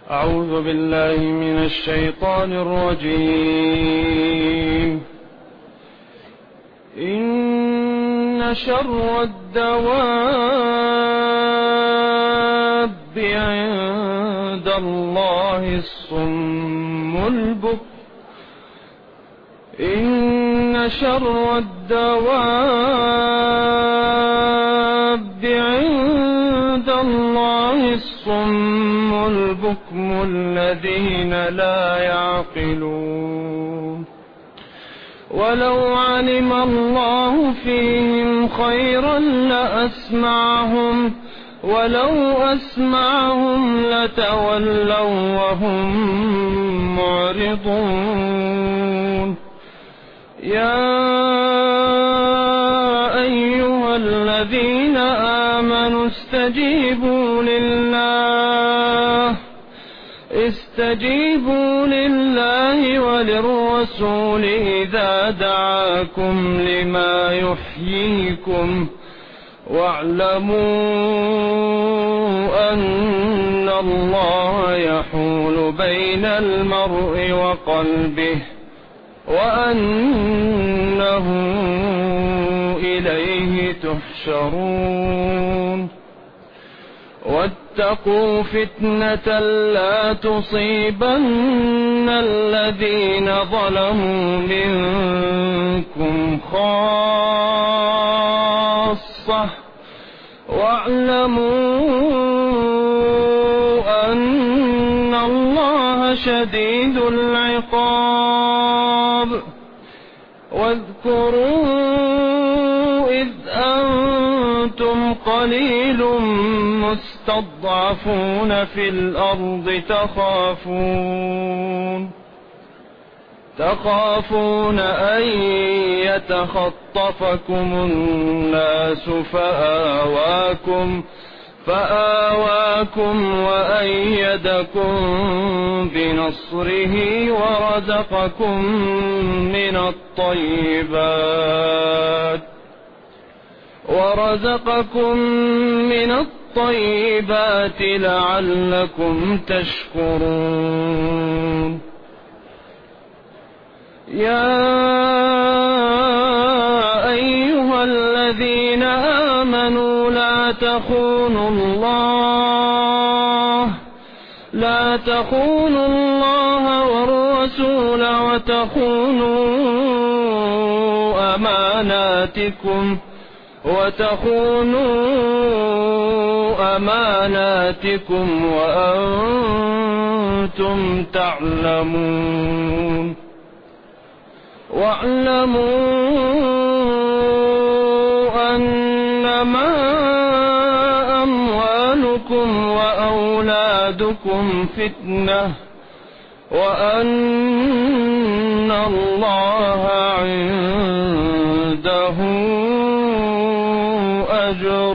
أعوذ بالله من الشيطان الرجيم. إن شر الدواب عند الله الصم البكم. إن شر الدواب عند الله الصم البكم الذين لا يعقلون. ولو علم الله فيهم خيرا لأسمعهم، ولو أسمعهم لتولوا وهم معرضون. يا أيها الذين آمنوا استجيبوا لله وللرسول إذا دعاكم لما يحييكم، واعلموا أن الله يحول بين المرء وقلبه وأنه إليه تحشرون. واتقوا فتنة لا تصيبن الذين ظلموا منكم خاصة، واعلموا أن الله شديد العقاب. واذكروا إذ أنتم قليل مستضعفون في الأرض تخافون أن يتخطفكم الناس فآواكم وأيدكم بنصره ورزقكم من الطيبات لعلكم تشكرون. يا أيها الذين آمنوا لا تخونوا الله والرسول وتخونوا أماناتكم وأنتم تعلمون. واعلموا أنما أموالكم وأولادكم فتنة، وأن الله عنده أجر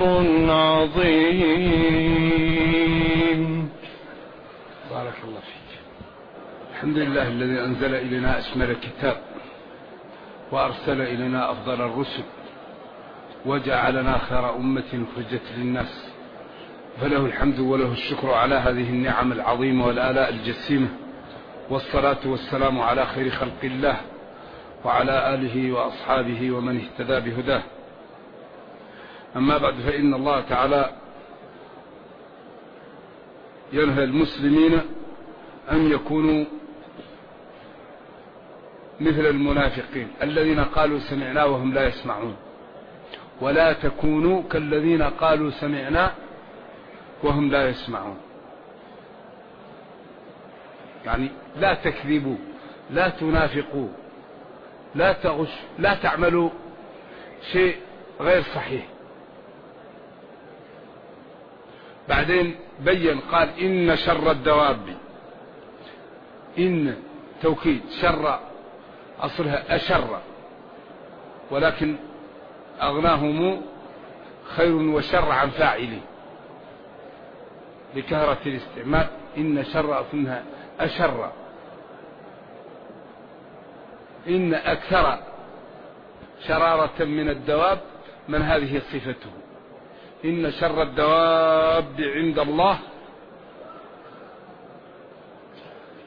عظيم. بارك الله فيك. الحمد لله الذي أنزل إلينا أشمل الكتاب، وأرسل إلينا أفضل الرسل، وجعلنا خير أمة أخرجت للناس، فله الحمد وله الشكر على هذه النعم العظيمة والآلاء الجسيمة. والصلاة والسلام على خير خلق الله وعلى آله وأصحابه ومن اهتدى بهداه. أما بعد، فإن الله تعالى ينهى المسلمين أن يكونوا مثل المنافقين الذين قالوا سمعنا وهم لا يسمعون، ولا تكونوا كالذين قالوا سمعنا وهم لا يسمعون. يعني لا تكذبوا، لا تنافقوا، لا تغش، لا تعملوا شيء غير صحيح. بعدين بين قال إن شر الدواب، إن توكيد، شر أصلها أشر، ولكن أغناهم خير وشر عن فاعله بكثرة الاستعمال. إن شر أصلها أشر، إن أكثر شرارة من الدواب من هذه صفته. إن شر الدواب عند الله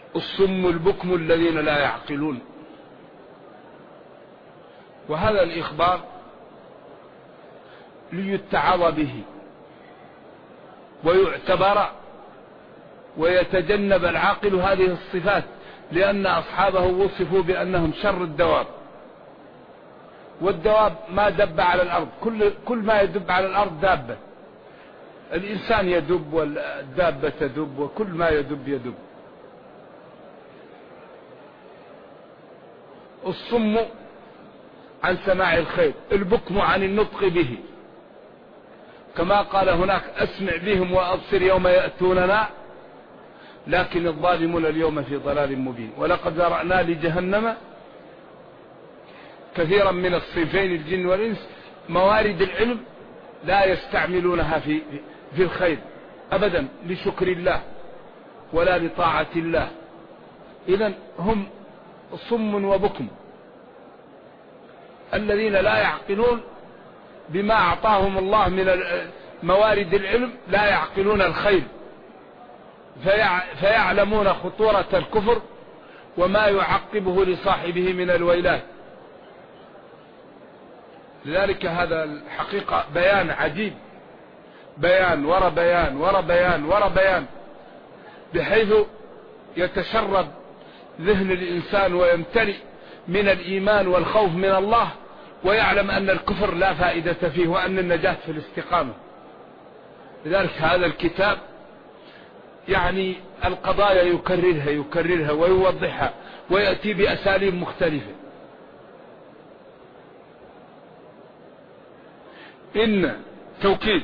الصم البكم الذين لا يعقلون. وهذا الإخبار ليتعظ به ويعتبر ويتجنب العاقل هذه الصفات، لأن أصحابه وصفوا بأنهم شر الدواب. والدواب ما دب على الأرض، كل ما يدب على الأرض دابة. الإنسان يدب والدابة تدب وكل ما يدب. الصم عن سماع الخير، البكم عن النطق به، كما قال هناك أسمع بهم وأبصر يوم يأتوننا لكن الظالمون اليوم في ضلال مبين. ولقد ذرأنا لجهنم كثيرا من الصنفين الجن والإنس موارد العلم لا يستعملونها في الخير أبدا لشكر الله ولا لطاعة الله. إذن هم صم وبكم الذين لا يعقلون بما أعطاهم الله من موارد العلم، لا يعقلون الخير فيعلمون خطورة الكفر وما يعقبه لصاحبه من الويلات. لذلك هذا الحقيقة بيان عجيب، بيان ورا بيان ورا بيان ورا بيان، بحيث يتشرب ذهن الإنسان ويمتلئ من الإيمان والخوف من الله، ويعلم أن الكفر لا فائدة فيه وأن النجاة في الاستقامة. لذلك هذا الكتاب يعني القضايا يكررها ويوضحها ويأتي بأساليب مختلفة. إن توكيد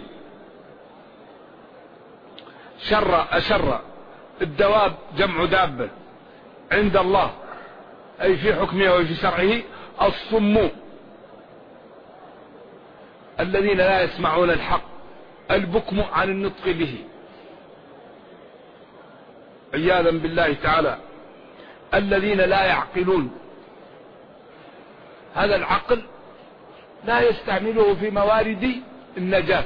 أشر الدواب جمع دابة عند الله أي في حكمه وفي شرعه الصم الذين لا يسمعون الحق، البكم عن النطق به عياذا بالله تعالى، الذين لا يعقلون. هذا العقل لا يستعمله في موارد النجاة.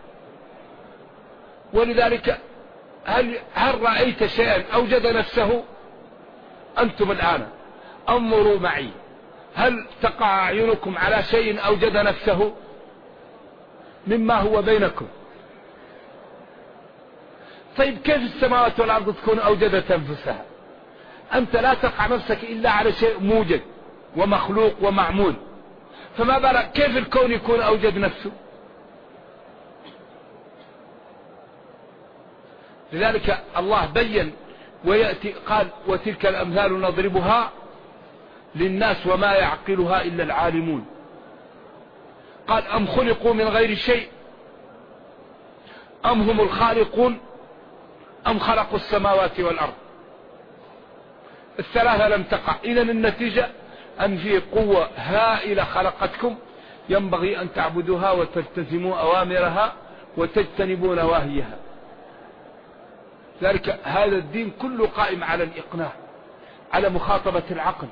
ولذلك هل رأيت شيئا أوجد نفسه؟ أنتم الآن انظروا معي، هل تقع أعينكم على شيء أوجد نفسه مما هو بينكم؟ طيب كيف السماوات والأرض تكون أوجدت أنفسها؟ أنت لا تقع نفسك إلا على شيء موجد ومخلوق ومعمول، فما بالك كيف الكون يكون أوجد نفسه؟ لذلك الله بين ويأتي قال وتلك الأمثال نضربها للناس وما يعقلها إلا العالمون. قال أم خلقوا من غير شيء أم هم الخالقون أم خلقوا السماوات والأرض. الثلاثة لم تقع. إذن النتيجة أن في قوة هائلة خلقتكم ينبغي أن تعبدوها وتلتزموا أوامرها وتجتنبوا نواهيها. ذلك هذا الدين كله قائم على الإقناع، على مخاطبة العقل.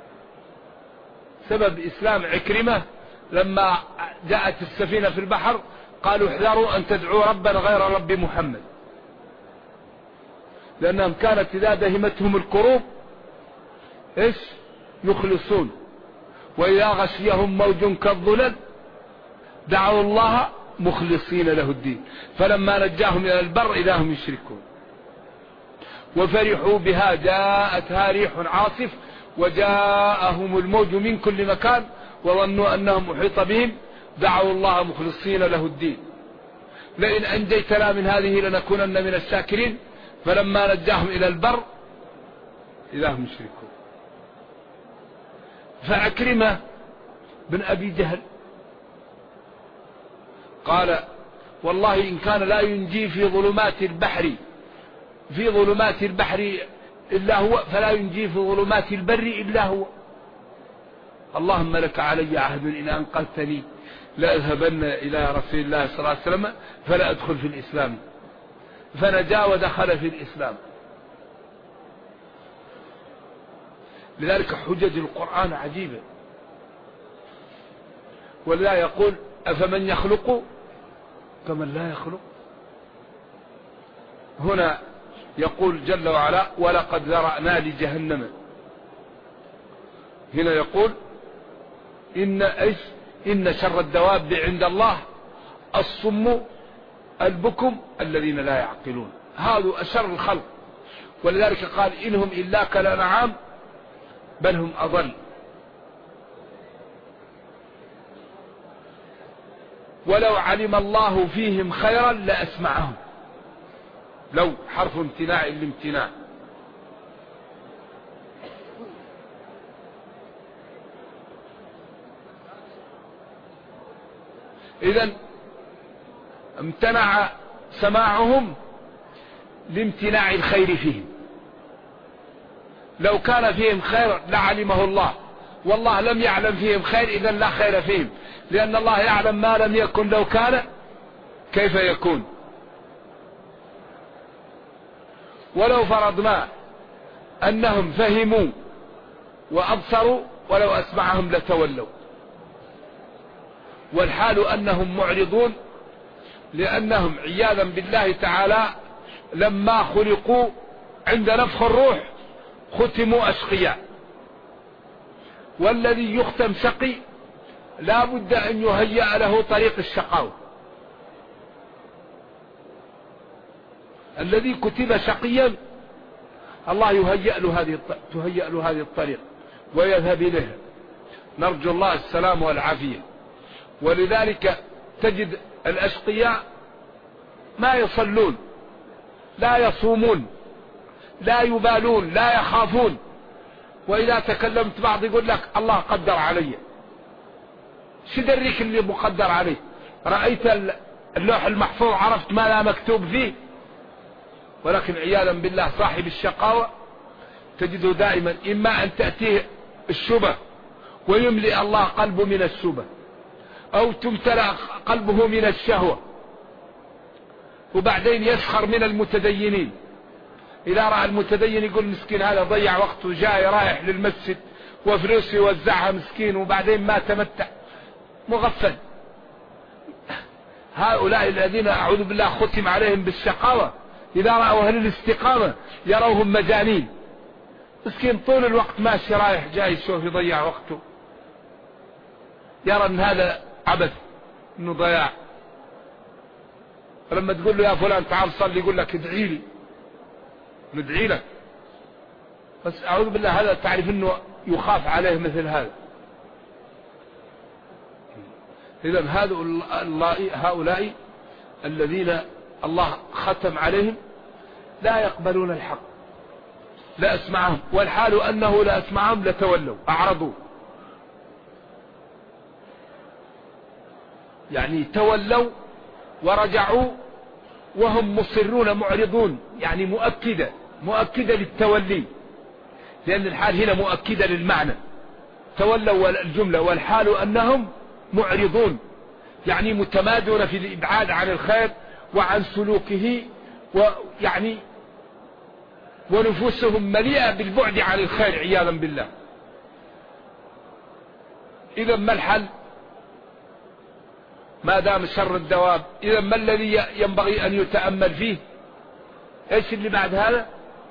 سبب إسلام عكرمة لما جاءت السفينة في البحر قالوا احذروا أن تدعوا ربا غير رب محمد، لأنهم كانت إذا دهمتهم الكروب إيش يخلصون، وإذا غشيهم موج كالظلل دعوا الله مخلصين له الدين فلما نجاهم إلى البر إذا هم يشركون. وفرحوا بها جاءتها ريح عاصف وجاءهم الموج من كل مكان وظنوا أنهم أحيط بهم دعوا الله مخلصين له الدين لئن أنجيتنا من هذه لنكونن من الشاكرين فلما نجاهم إلى البر إذا هم يشركون. فعكرمة بن أبي جهل قال والله إن كان لا ينجي في ظلمات البحر إلا هو فلا ينجي في ظلمات البر إلا هو. اللهم لك علي عهد إن أنقذتني لأذهبن إلى رسول الله صلى الله عليه وسلم فلا أدخل في الإسلام، فنجا ودخل في الإسلام. لذلك حجج القرآن عجيبة. ولا يقول أفمن يخلق كمن لا يخلق. هنا يقول جل وعلا ولقد ذرأنا لجهنم. هنا يقول إن شر الدواب عند الله الصم البكم الذين لا يعقلون. هذا أشر الخلق، ولذلك قال إنهم إلا كالأنعام بل هم أضل. ولو علم الله فيهم خيرا لأسمعهم. لو حرف امتناع الامتناع. إذن امتنع سماعهم لامتناع الخير فيهم. لو كان فيهم خير لعلمه الله، والله لم يعلم فيهم خير، إذن لا خير فيهم، لأن الله يعلم ما لم يكن لو كان كيف يكون. ولو فرضنا أنهم فهموا وأبصروا ولو أسمعهم لتولوا، والحال أنهم معرضون، لأنهم عياذا بالله تعالى لما خلقوا عند نفخ الروح ختموا أشقياء، والذي يختم شقي لا بد أن يهيأ له طريق الشقاوة. الذي كتب شقيا الله تهيأ له هذه الطريق ويذهب إليها. نرجو الله السلام والعافية. ولذلك تجد الأشقياء ما يصلون، لا يصومون، لا يبالون، لا يخافون، وإذا تكلمت بعض يقول لك الله قدر علي. شدريك اللي مقدر عليه؟ رأيت اللوح المحفوظ عرفت ما لا مكتوب فيه؟ ولكن عياذا بالله صاحب الشقاوة تجده دائما إما أن تأتيه الشبه ويملئ الله قلبه من الشبه، أو تمتلأ قلبه من الشهوة، وبعدين يسخر من المتدينين. إذا رأى المتدين يقول مسكين هذا ضيع وقته، جاي رايح للمسجد وفلوس يوزعها مسكين وبعدين ما تمتع، مغفل. هؤلاء الذين أعوذ بالله ختم عليهم بالشقاوة إذا رأوا أهل الاستقامة يروهم مجانين. مسكين طول الوقت ماشي رايح جاي يشوف يضيع وقته، يرى أن هذا عبث، أنه ضياع. فلما تقول له يا فلان تعال صلي يقول لك ادعي لي، ندعي لك. بس أعوذ بالله هذا تعرف أنه يخاف عليه مثل هذا. إذن هؤلاء الذين الله ختم عليهم لا يقبلون الحق، لا أسمعهم، والحال أنه لا أسمعهم لتولوا أعرضوا، يعني تولوا ورجعوا وهم مصرون معرضون، يعني مؤكدة للتولي، لأن الحال هنا مؤكدة للمعنى. تولوا الجملة والحال أنهم معرضون، يعني متمادون في الإبعاد عن الخير وعن سلوكه، ويعني ونفوسهم مليئة بالبعد عن الخير عياذا بالله. إذا ما الحل؟ ما دام شر الدواب، إذا ما الذي ينبغي أن يتأمل فيه؟ إيش اللي بعد هذا؟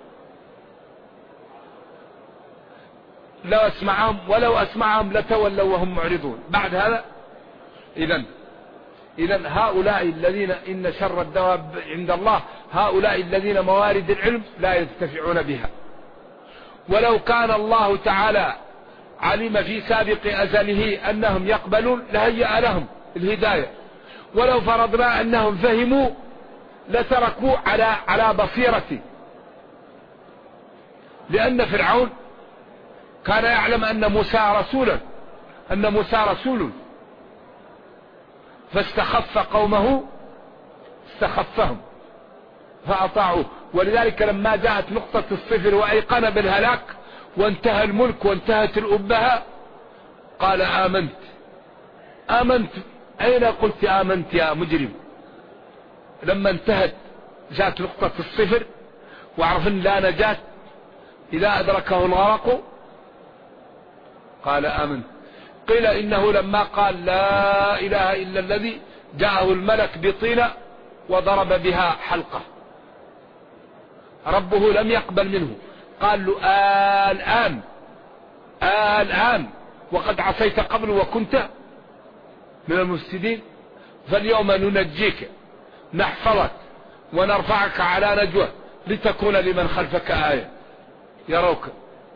ولو أسمعهم لتولوا وهم معرضون. بعد هذا إذن هؤلاء الذين إن شر الدواب عند الله هؤلاء الذين موارد العلم لا ينتفعون بها. ولو كان الله تعالى علم في سابق أزله أنهم يقبلون لهيأ لهم الهداية. ولو فرضنا أنهم فهموا لتركوا على بصيرة، لأن فرعون كان يعلم أن موسى رسول، فاستخف قومه استخفهم فأطاعوه. ولذلك لما جاءت نقطة الصفر وأيقن بالهلاك وانتهى الملك وانتهت الأبهة قال آمنت. أين قلت آمنت يا مجرم؟ لما انتهت جاءت نقطة الصفر وعرف أن لا نجاة إذا أدركه الغرق قال آمنت. قيل إنه لما قال لا إله إلا الذي جاءه الملك بطينة وضرب بها حلقة، ربه لم يقبل منه، قال له الآن وقد عصيت قبل وكنت من المفسدين، فاليوم ننجيك نحفظك ونرفعك على نجوى لتكون لمن خلفك آية يروك.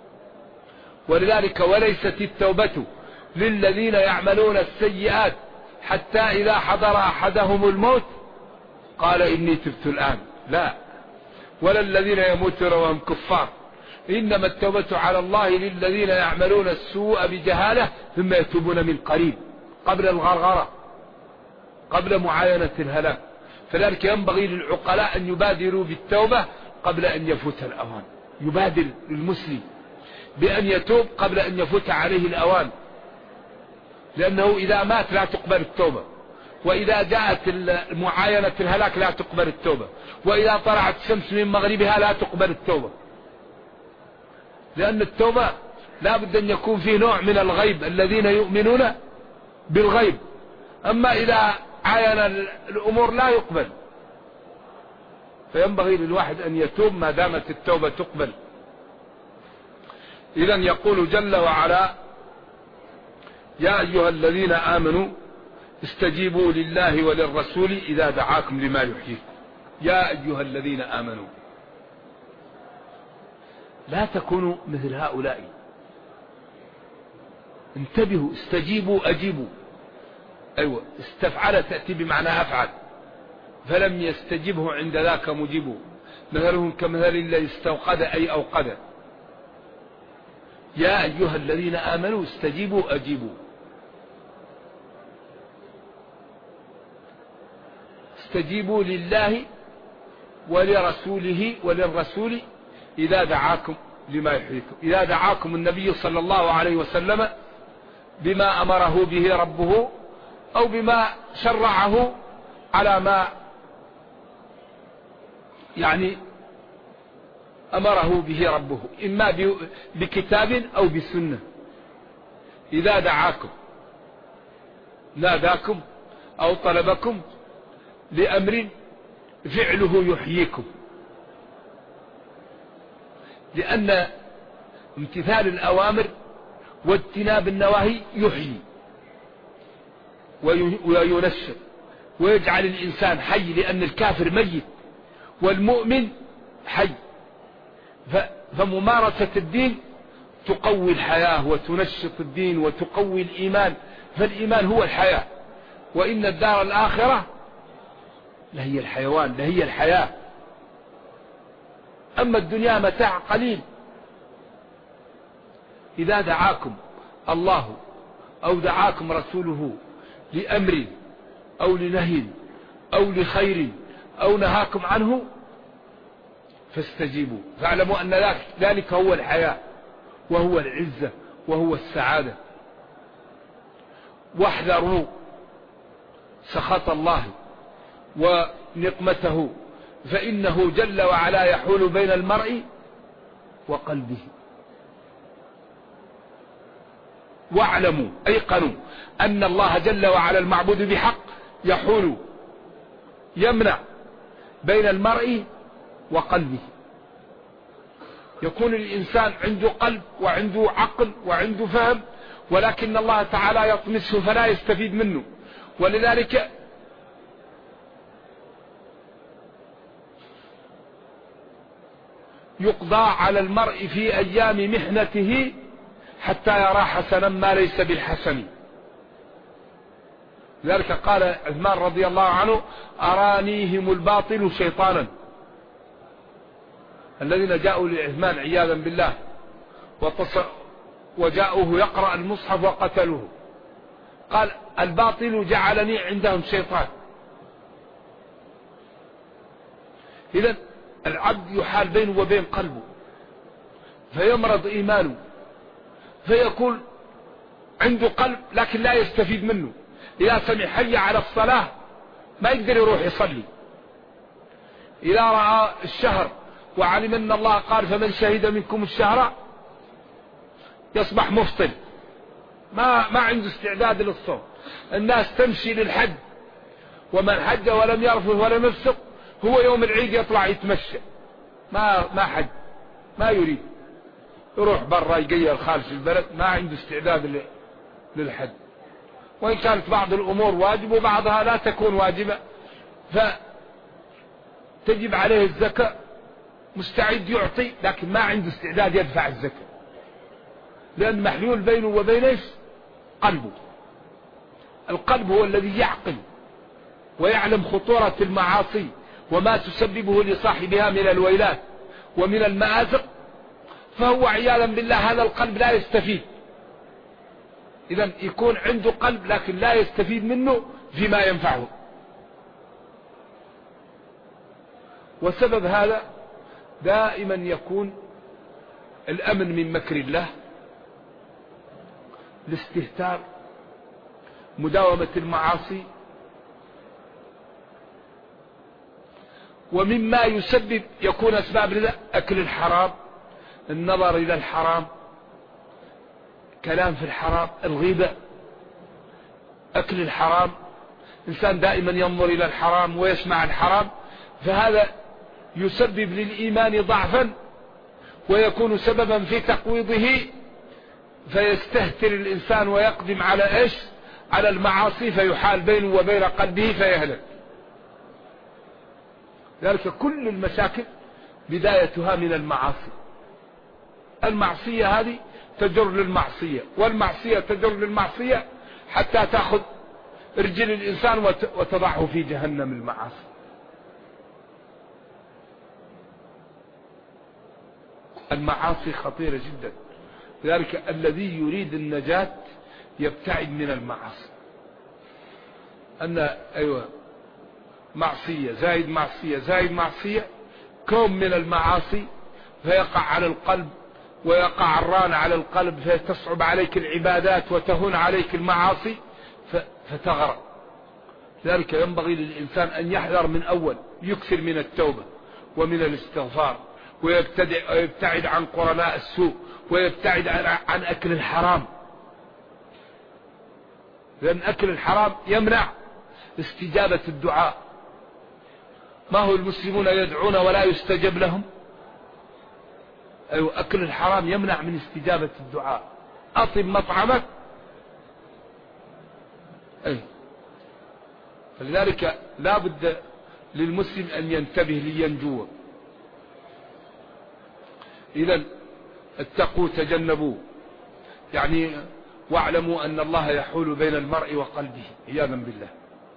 ولذلك وليست التوبة للذين يعملون السيئات حتى إذا حضر أحدهم الموت قال إني تبت الآن، لا، ولا الذين يموتون وهم كفار، إنما التوبة على الله للذين يعملون السوء بجهالة ثم يتوبون من قريب قبل الغرغرة، قبل معاينة الهلاك. فذلك ينبغي للعقلاء أن يبادروا بالتوبة قبل أن يفوت الأوان، يبادر المسلم بأن يتوب قبل أن يفوت عليه الأوان، لأنه إذا مات لا تقبل التوبة، وإذا جاءت معاينة الهلاك لا تقبل التوبة، وإذا طلعت الشمس من مغربها لا تقبل التوبة، لأن التوبة لا بد أن يكون فيه نوع من الغيب، الذين يؤمنون بالغيب، أما إذا عاين الأمور لا يقبل. فينبغي للواحد أن يتوب ما دامت التوبة تقبل. إذن يقول جل وعلا: يا أيها الذين آمنوا استجيبوا لله وللرسول إذا دعاكم لما يحييكم. يا أيها الذين آمنوا، لا تكونوا مثل هؤلاء، انتبهوا، استجيبوا أجيبوا. أيوة، استفعل تأتي بمعنى أفعل، فلم يستجبه عند ذاك مجيبه، مثلهم كمثل الذي استوقد أي أوقد. يا أيها الذين آمنوا استجيبوا أجيبوا. استجيبوا لله ولرسوله وللرسول إذا دعاكم لما يحييكم. إذا دعاكم النبي صلى الله عليه وسلم بما أمره به ربه أو بما شرعه على ما أمره به ربه، إما بكتاب أو بسنة. إذا دعاكم ناداكم أو طلبكم لأمر فعله يحييكم، لأن امتثال الأوامر واجتناب النواهي يحيي وينشط ويجعل الإنسان حي، لأن الكافر ميت والمؤمن حي. فممارسة الدين تقوي الحياة وتنشط الدين وتقوي الإيمان، فالإيمان هو الحياة، وإن الدار الآخرة لهي الحيوان، لهي الحياة، أما الدنيا متاع قليل. إذا دعاكم الله أو دعاكم رسوله لأمر أو لنهي أو لخير أو نهاكم عنه فاستجيبوا، فاعلموا أن ذلك هو الحياة وهو العزة وهو السعادة. واحذروا سخط الله ونقمته، فإنه جل وعلا يحول بين المرء وقلبه. واعلموا أيقنوا أن الله جل وعلا المعبود بحق يحول يمنع بين المرء وقلبه. يكون الإنسان عنده قلب وعنده عقل وعنده فهم، ولكن الله تعالى يطمسه فلا يستفيد منه. ولذلك يقضى على المرء في أيام محنته حتى يرى حسنا ما ليس بالحسن. لذلك قال عثمان رضي الله عنه: أرانيهم الباطل شيطانا. الذين جاءوا لعثمان عياذا بالله وجاءوه يقرأ المصحف وقتلوه، قال: الباطل جعلني عندهم شيطان. إذن العبد يحال بينه وبين قلبه فيمرض إيمانه، فيكون عنده قلب لكن لا يستفيد منه. إذا سمع حي على الصلاة ما يقدر يروح يصلي. إذا رأى الشهر وعلم أن الله قال: فمن شهد منكم الشهر، يصبح مفطر، ما عنده استعداد للصوم. الناس تمشي للحج، ومن حج ولم يرفث ولم يفسق هو يوم العيد يطلع يتمشى ما حج، ما يريد، يروح برا يقيل خارج البلد، ما عنده استعداد للحج. وإن كانت بعض الأمور واجب وبعضها لا تكون واجبة، فتجب عليه الزكاة، مستعد يعطي لكن ما عنده استعداد يدفع الزكاة، لأن محلول بينه وبين ايش؟ قلبه. القلب هو الذي يعقل ويعلم خطورة المعاصي وما تسببه لصاحبها من الويلات ومن المآزق، فهو عياذا بالله هذا القلب لا يستفيد. إذن يكون عنده قلب لكن لا يستفيد منه فيما ينفعه. وسبب هذا دائما يكون الأمن من مكر الله، الاستهتار، مداومة المعاصي، ومما يسبب يكون أسباب لذا أكل الحرام، النظر إلى الحرام، كلام في الحرام، الغيبة، أكل الحرام، إنسان دائما ينظر إلى الحرام ويسمع الحرام، فهذا يسبب للإيمان ضعفا ويكون سببا في تقويضه، فيستهتر الإنسان ويقدم على إيش؟ على المعاصي، فيحال بينه وبين قلبه فيهلك. ذلك كل المشاكل بدايتها من المعاصي. المعصية هذه تجر للمعصية، والمعصية تجر للمعصية حتى تأخذ رجل الإنسان وتضعه في جهنم المعاصي. المعاصي خطيرة جدا، لذلك الذي يريد النجاة يبتعد من المعاصي. معصية زائد معصية زائد معصية، كوم من المعاصي، فيقع على القلب ويقع الران على القلب، فتصعب عليك العبادات وتهون عليك المعاصي فتغرق. لذلك ينبغي للإنسان أن يحذر من أول، يكثر من التوبة ومن الاستغفار، ويبتعد عن قرناء السوء، ويبتعد عن أكل الحرام، لأن أكل الحرام يمنع استجابة الدعاء. ما هو المسلمون يدعون ولا يستجب لهم؟ أكل الحرام يمنع من استجابة الدعاء. أطب مطعمك. فلذلك لا بد للمسلم أن ينتبه لينجو. إذن اتقوا تجنبوا، يعني واعلموا أن الله يحول بين المرء وقلبه عياذا بالله،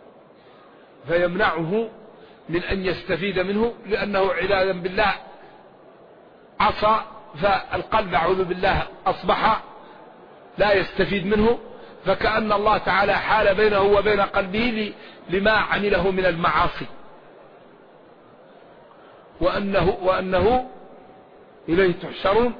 فيمنعه من أن يستفيد منه، لأنه عياذا بالله عصى، فالقلب أعوذ بالله أصبح لا يستفيد منه، فكأن الله تعالى حال بينه وبين قلبه لما عمله من المعاصي، وأنه إليه تحشرون،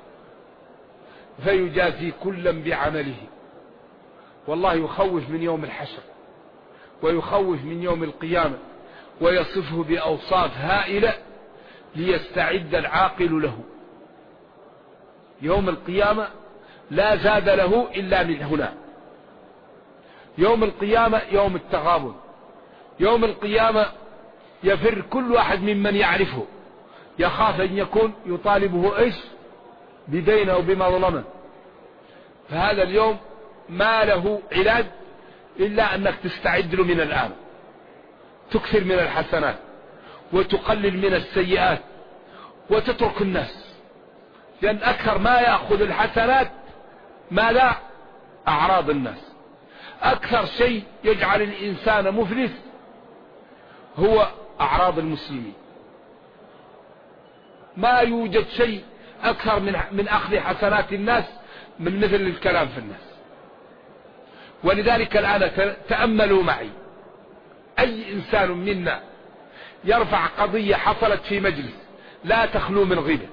فيجازي كلا بعمله. والله يخوف من يوم الحشر ويخوف من يوم القيامة، ويصفه بأوصاف هائلة ليستعد العاقل له. يوم القيامة لا زاد له إلا من هنا. يوم القيامة يوم التغابن، يوم القيامة يفر كل واحد ممن يعرفه، يخاف أن يكون يطالبه إيش؟ بدين أو بمظلمة. فهذا اليوم ما له علاج إلا أنك تستعد له من الآن، تكثر من الحسنات وتقلل من السيئات وتترك الناس، لأن أكثر ما يأخذ الحسنات ما لا أعراض الناس. أكثر شيء يجعل الإنسان مفلس هو أعراض المسلمين. ما يوجد شيء أكثر من أخذ حسنات الناس من مثل الكلام في الناس. ولذلك الآن تأملوا معي، أي إنسان منا يرفع قضية حصلت في مجلس لا تخلو من غيبة.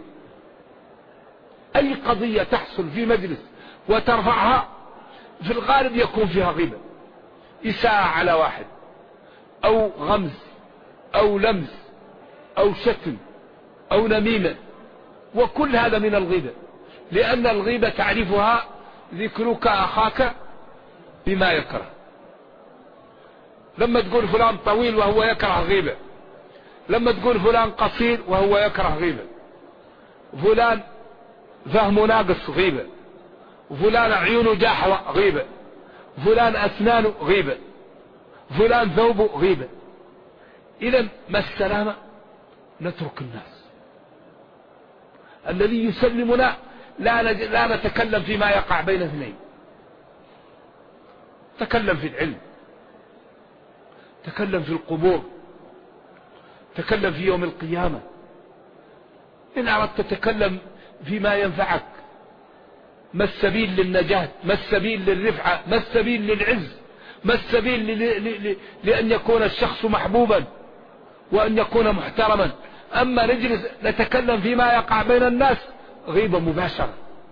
أي قضية تحصل في مجلس وترفعها في الغالب يكون فيها غيبة، إساءة على واحد، أو غمز، أو لمس، أو شتم، أو نميمة، وكل هذا من الغيبة، لأن الغيبة تعرفها ذكرك أخاك بما يكره. لما تقول فلان طويل وهو يكره غيبة، لما تقول فلان قصير وهو يكره غيبة، فلان فهمه ناقص غيبة، فلان عيونه جاحظة غيبة، فلان أسنانه غيبة، فلان ثوبه غيبة. إذن ما السلامة؟ نترك الناس. الذي يسلمنا لا نتكلم فيما يقع بين اثنين، تكلم في العلم، تكلم في القبور، تكلم في يوم القيامة. إن أردت تتكلم فيما ينفعك. ما السبيل للنجاة؟ ما السبيل للرفعة؟ ما السبيل للعز؟ ما السبيل لأن يكون الشخص محبوبا وأن يكون محترما؟ أما نجلس نتكلم فيما يقع بين الناس، غيبة مباشرة.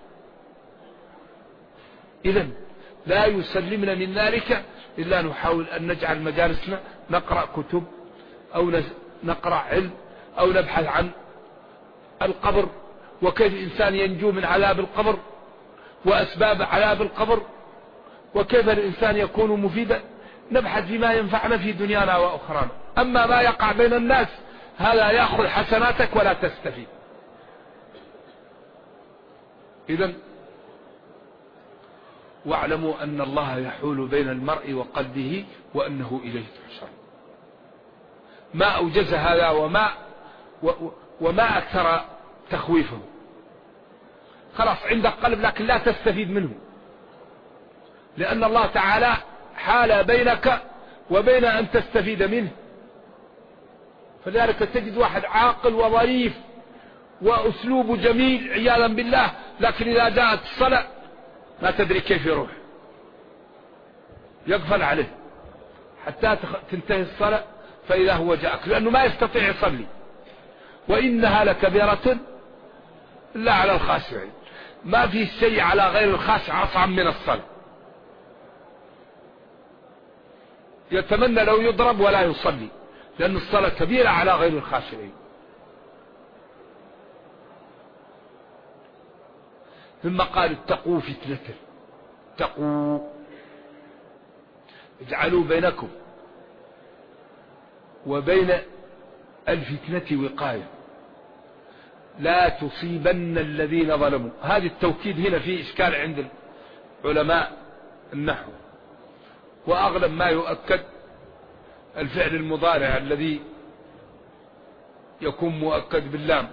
إذن لا يسلمنا من ذلك إلا نحاول أن نجعل مجالسنا نقرأ كتب أو نقرأ علم أو نبحث عن القبر وكيف الإنسان ينجو من عذاب القبر وأسباب عذاب القبر وكيف الإنسان يكون مفيدا. نبحث فيما ينفعنا في دنيانا وأخرانا. أما ما يقع بين الناس هذا يأخذ حسناتك ولا تستفيد. إذن واعلموا أن الله يحول بين المرء وقلبه وأنه إليه تحشر. ما أوجز هذا وما أكثر تخويفه. خلاص عندك قلب لكن لا تستفيد منه، لأن الله تعالى حال بينك وبين أن تستفيد منه. فلذلك تجد واحد عاقل وظريف وأسلوبه جميل عياذا بالله، لكن إذا جاءت الصلاة ما تدري كيف يروح، يقفل عليه حتى تنتهي الصلاة فإذا هو جاءك، لأنه ما يستطيع يصلي. وإنها لكبيرة إلا على الخاشعين. ما في شيء على غير الخاشع أصعب من الصلاة. يتمنى لو يضرب ولا يصلي، لأن الصلاة كبيرة على غير الخاشعين. ثم قال اتقوا فتنة، اتقوا، اجعلوا بينكم وبين الفتنة وقاية لا تصيبن الذين ظلموا. هذا التوكيد هنا فيه إشكال عند علماء النحو، وأغلب ما يؤكد الفعل المضارع الذي يكون مؤكد باللام،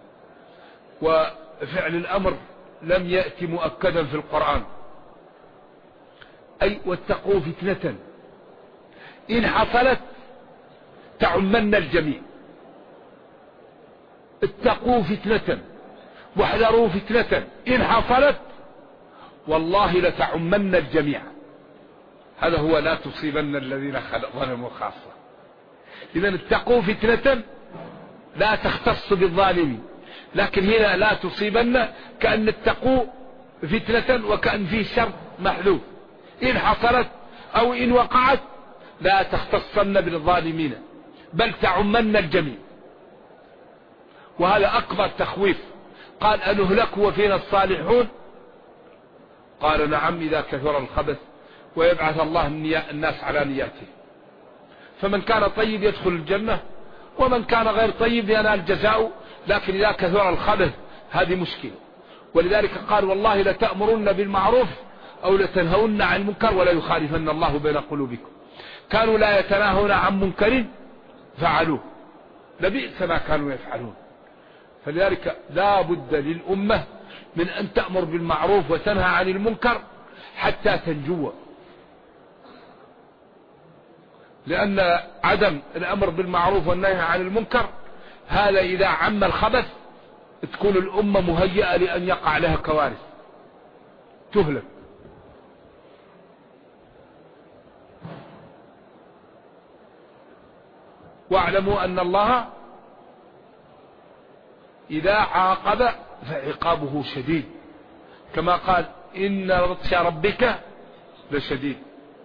وفعل الأمر لم يأتي مؤكدا في القرآن. أي واتقوا فتنة إن حصلت تعمن الجميع. اتقوا فتنة واحذروا فتنة إن حصلت والله لتعمن الجميع. هذا هو لا تصيبن الذين ظلموا خاصة. إذن اتقوا فتنة لا تختص بالظالمين، لكن هنا لا تصيبن كأن اتقوا فتنة وكأن فيه شر محذوف. إن حصلت أو إن وقعت لا تختصن بالظالمين بل تعمن الجميع. وهذا أكبر تخويف. قال أنهلك وفينا الصالحون؟ قال نعم إذا كثر الخبث ويبعث الله الناس على نياته. فمن كان طيب يدخل الجنة ومن كان غير طيب ينال جزاؤه، لكن إذا كثر الخبث هذه مشكلة. ولذلك قال والله لتأمرن بالمعروف أو لتنهون عن المنكر ولا يخالفن الله بين قلوبكم. كانوا لا يتناهون عن منكر فعلوه، لبئس ما كانوا يفعلون. فلذلك لا بد للأمة من أن تأمر بالمعروف وتنهى عن المنكر حتى تنجو. لأن عدم الأمر بالمعروف والنهي عن المنكر هذا إذا عم الخبث تكون الأمة مهيئة لأن يقع لها كوارث تهلك. واعلموا أن الله إذا عاقب فعقابه شديد، كما قال إن بطش ربك لشديد.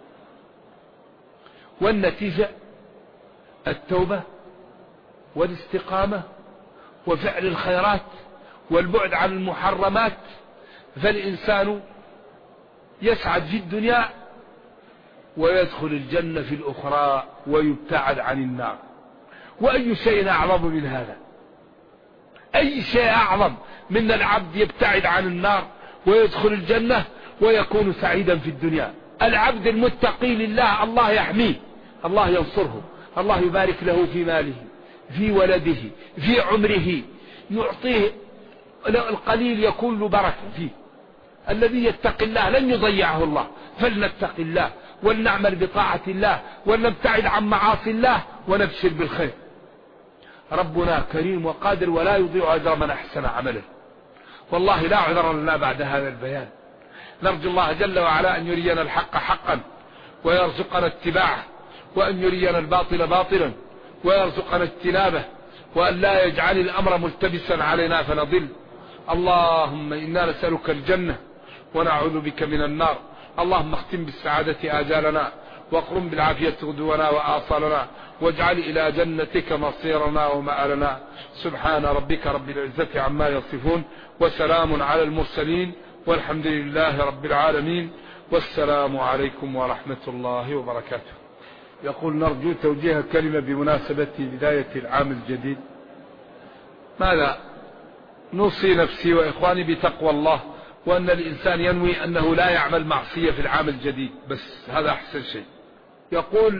والنتيجة التوبة والاستقامة وفعل الخيرات والبعد عن المحرمات. فالإنسان يسعد في الدنيا ويدخل الجنة في الأخرى ويبتعد عن النار. وأي شيء أعظم من هذا؟ أي شيء أعظم من العبد يبتعد عن النار ويدخل الجنة ويكون سعيدا في الدنيا؟ العبد المتقي لله الله يحميه، الله ينصره، الله يبارك له في ماله، في ولده، في عمره، يعطيه القليل يكون له بركة فيه. الذي يتقي الله لن يضيعه الله. فلنتق الله ولنعمل بطاعة الله ولنبتعد عن معاصي الله ونبشر بالخير. ربنا كريم وقادر ولا يضيع أجر من أحسن عمله. والله لا عذر لنا بعد هذا البيان. نرجو الله جل وعلا أن يرينا الحق حقا ويرزقنا اتباعه، وأن يرينا الباطل باطلا ويرزقنا اجتنابه، وأن لا يجعل الأمر ملتبسا علينا فنضل. اللهم إنا نسألك الجنة ونعوذ بك من النار. اللهم اختم بالسعادة آجالنا واقرم بالعافية غدونا وآصالنا، واجعل إلى جنتك مصيرنا ومآلنا. سبحان ربك رب العزة عما يصفون، وسلام على المرسلين، والحمد لله رب العالمين، والسلام عليكم ورحمة الله وبركاته. يقول نرجو توجيه كلمة بمناسبة بداية العام الجديد. ماذا؟ نوصي نفسي وإخواني بتقوى الله، وأن الإنسان ينوي أنه لا يعمل معصية في العام الجديد، بس هذا أحسن شيء. يقول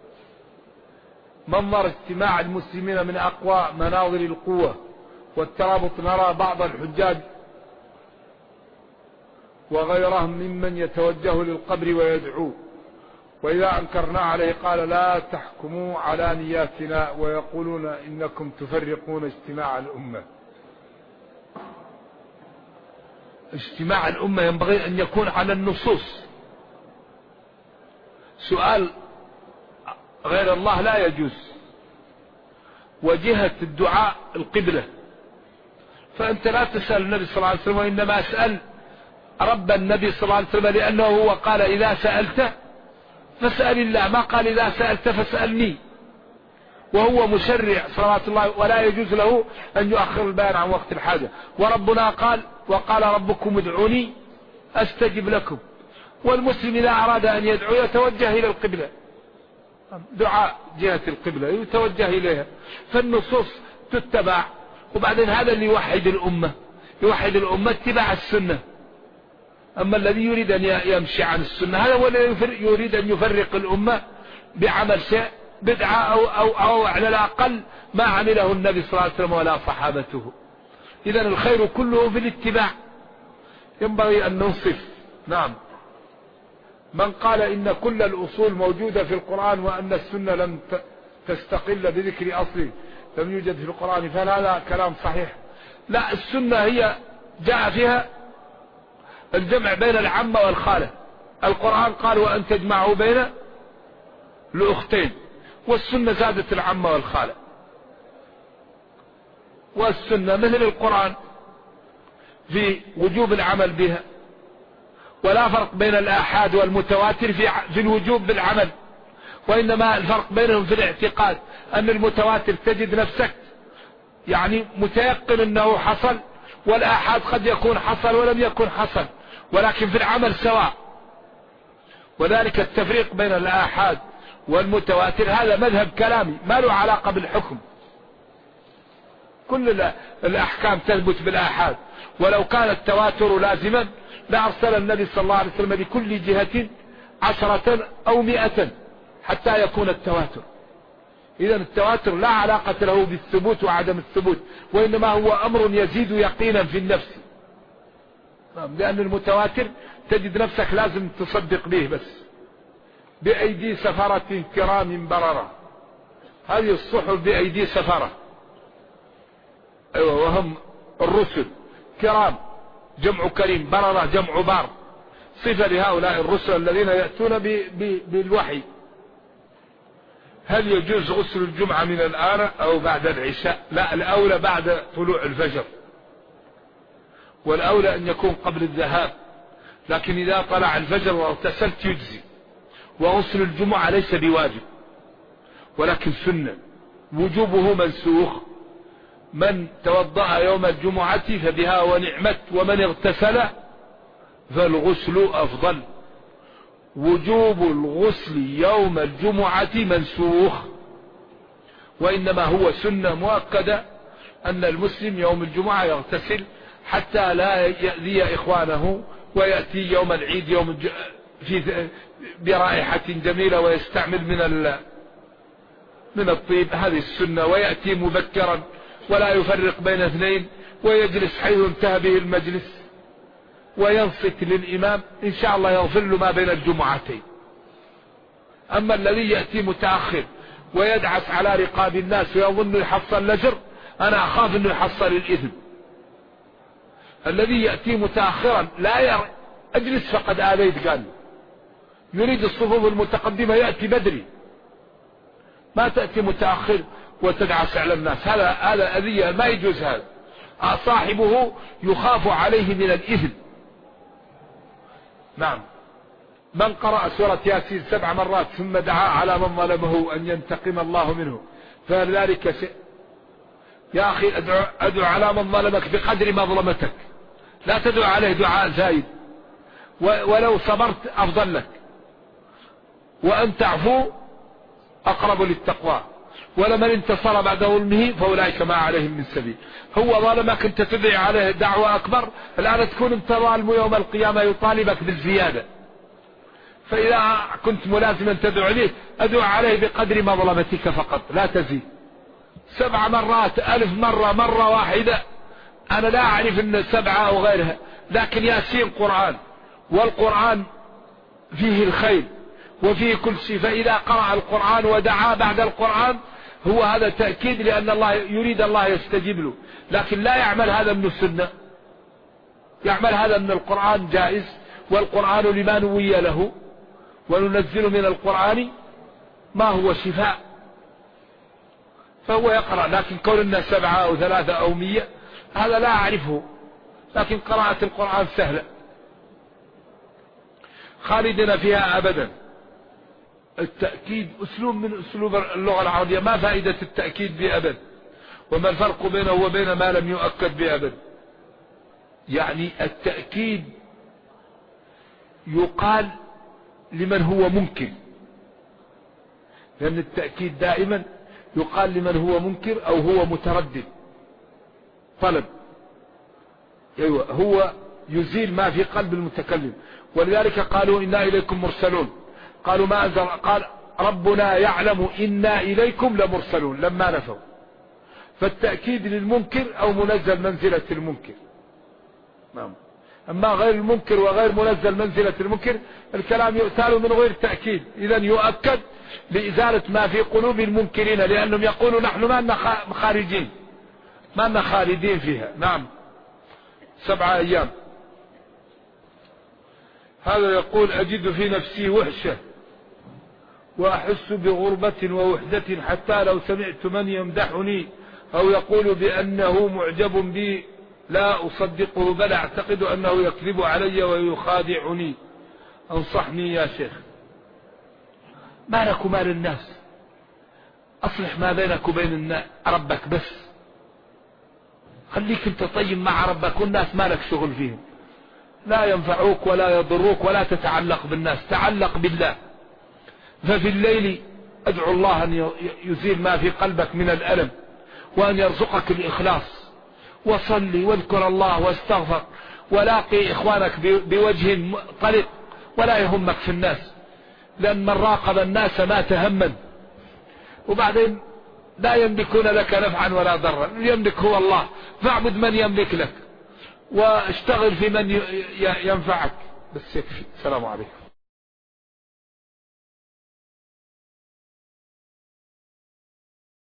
منظر اجتماع المسلمين من أقوى مناظر القوة والترابط. نرى بعض الحجاج وغيرهم ممن يتوجه للقبر ويدعو، وإذا أنكرنا عليه قال لا تحكموا على نياتنا، ويقولون إنكم تفرقون اجتماع الأمة. اجتماع الأمة ينبغي أن يكون على النصوص. سؤال غير الله لا يجوز، وجهة الدعاء القبلة. فأنت لا تسأل النبي صلى الله عليه وسلم، وإنما أسأل رب النبي صلى الله عليه وسلم، لأنه هو قال إذا سألت فاسأل الله، ما قال إذا سألت فاسألني. وهو مشرع صلوات الله، ولا يجوز له أن يؤخر البيان عن وقت الحاجة. وربنا قال وقال ربكم ادعوني أستجب لكم. والمسلم إذا أراد أن يدعو يتوجه إلى القبلة، دعاء جهة القبلة يتوجه إليها، فالنصوص تتبع. وبعدين هذا اللي يوحد الأمة، يوحد الأمة اتباع السنة. أما الذي يريد أن يمشي عن السنة هذا هو الذي يريد أن يفرق الأمة بعمل شيء بدعة أو على الأقل ما عمله النبي صلى الله عليه وسلم ولا صحابته. إذن الخير كله في الاتباع، ينبغي أن ننصف. نعم. من قال إن كل الأصول موجودة في القرآن وأن السنة لم تستقل بذكر أصل لم يوجد في القرآن، فهذا كلام صحيح. لا، السنة هي جاء فيها الجمع بين العمة والخالة. القرآن قال وأن تجمعوا بين الأختين، والسنة زادت العمة والخالة. والسنة مثل القرآن في وجوب العمل بها، ولا فرق بين الآحاد والمتواتر في الوجوب بالعمل، وإنما الفرق بينهم في الاعتقاد. أن المتواتر تجد نفسك يعني متيقن أنه حصل، والآحاد قد يكون حصل ولم يكن حصل، ولكن في العمل سواء. وذلك التفريق بين الآحاد والمتواتر هذا مذهب كلامي ما له علاقة بالحكم. كل الأحكام تثبت بالآحاد، ولو كان التواتر لازما لأرسل النبي صلى الله عليه وسلم لكل جهة 10 أو 100 حتى يكون التواتر. إذا التواتر لا علاقة له بالثبوت وعدم الثبوت، وإنما هو أمر يزيد يقينا في النفس. لأن المتواتر تجد نفسك لازم تصدق به بس. بأيدي سفرة كرام بررة، هذه الصحف بأيدي سفرة، أيوة، وهم الرسل كرام، جمع كريم، بررة جمع بار، صفة لهؤلاء الرسل الذين يأتون بالوحي. هل يجوز غسل الجمعة من الآن أو بعد العشاء؟ لا، الأولى بعد طلوع الفجر، والأولى أن يكون قبل الذهاب، لكن إذا طلع الفجر واغتسلت يجزي. وغسل الجمعة ليس بواجب ولكن سنة، وجوبه منسوخ. من توضأ يوم الجمعة فبها ونعمت، ومن اغتسل فالغسل أفضل. وجوب الغسل يوم الجمعة منسوخ، وإنما هو سنة مؤكدة أن المسلم يوم الجمعة يغتسل حتى لا يأذي إخوانه، ويأتي يوم العيد برائحة جميلة ويستعمل من الطيب، هذه السنة. ويأتي مبكرا ولا يفرق بين اثنين، ويجلس حيث انتهى به المجلس وينصت للإمام، إن شاء الله يغفر له ما بين الجمعتين. أما الذي يأتي متأخر ويدعس على رقاب الناس ويظن يحصل الأجر، أنا أخاف أنه يحصل الإثم. الذي يأتي متأخرا لا أجلس فقد آذيت، قال يريد الصفوف المتقدمة يأتي بدري، ما تأتي متأخر وتدعس على الناس، هذا أذية، ما يجوز هذا. صاحبه يخاف عليه من الإثم. نعم. من قرأ سورة ياسين 7 مرات ثم دعا على من ظلمه أن ينتقم الله منه فذلك شيء. يا أخي أدعو على من ظلمك بقدر مظلمتك، لا تدعو عليه دعاء زايد، ولو صبرت أفضل لك، وأن تعفو أقرب للتقوى، ولمن انتصر بعد ظلمه فأولئك ما عليهم من سبيل. هو ظلمك أنت تدعي عليه دعوة أكبر، الآن تكون انت ظالم يوم القيامة يطالبك بالزيادة. فإذا كنت ملازما تدعو عليه أدعو عليه بقدر مظلمتك فقط، لا تزيد. 7 مرات 1000 مرة مرة واحدة، أنا لا أعرف أن 7 أو غيرها، لكن ياسين قرآن، والقرآن فيه الخير وفيه كل شيء. فإذا قرأ القرآن ودعا بعد القرآن هو هذا تأكيد، لأن الله يريد الله يستجيب له، لكن لا يعمل هذا من السنة، يعمل هذا من القرآن جائز، والقرآن لما نوي له، وننزل من القرآن ما هو شفاء. فهو يقرأ، لكن كون الناس 7 أو 3 أو 100 هذا لا أعرفه، لكن قراءة القرآن سهلة خالدنا فيها أبدا. التأكيد أسلوب من أسلوب اللغة العربية، ما فائدة التأكيد بأبد؟ وما الفرق بينه وبين ما لم يؤكد بأبد؟ يعني التأكيد يقال لمن هو منكر، لأن التأكيد دائما يقال لمن هو منكر أو هو متردد طلب، أيوة، هو يزيل ما في قلب المتكلم. ولذلك قالوا إنا إليكم مرسلون، قالوا ما أنزل، قال ربنا يعلم إنا إليكم لمرسلون لما نفوا. فالتأكيد للمنكر أو منزل منزلة المنكر. نعم. أما غير المنكر وغير منزل منزلة المنكر الكلام يؤتال من غير تأكيد، إذن يؤكد لإزالة ما في قلوب المنكرين، لأنهم يقولوا نحن ما لنا خارجين، ما لنا خالدين فيها. نعم. 7 أيام. هذا يقول أجد في نفسي وحشة وأحس بغربة ووحدة، حتى لو سمعت من يمدحني أو يقول بأنه معجب بي لا أصدقه، بل أعتقد أنه يكذب علي ويخادعني. أنصحني يا شيخ. ما لك ومال الناس، أصلح ما بينك وبين ربك بس، خليك انت طيب مع ربك، والناس ما لك شغل فيهم، لا ينفعوك ولا يضروك، ولا تتعلق بالناس، تعلق بالله. ففي الليل أدعو الله أن يزيل ما في قلبك من الألم، وأن يرزقك الإخلاص، وصلي واذكر الله واستغفر، ولاقي إخوانك بوجه طلق، ولا يهمك في الناس، لأن من راقب الناس ما تهمن، وبعدين لا يملكون لك نفعا ولا ضرا، يملك هو الله، فاعبد من يملك لك واشتغل في من ينفعك، بس يكفي. السلام عليكم.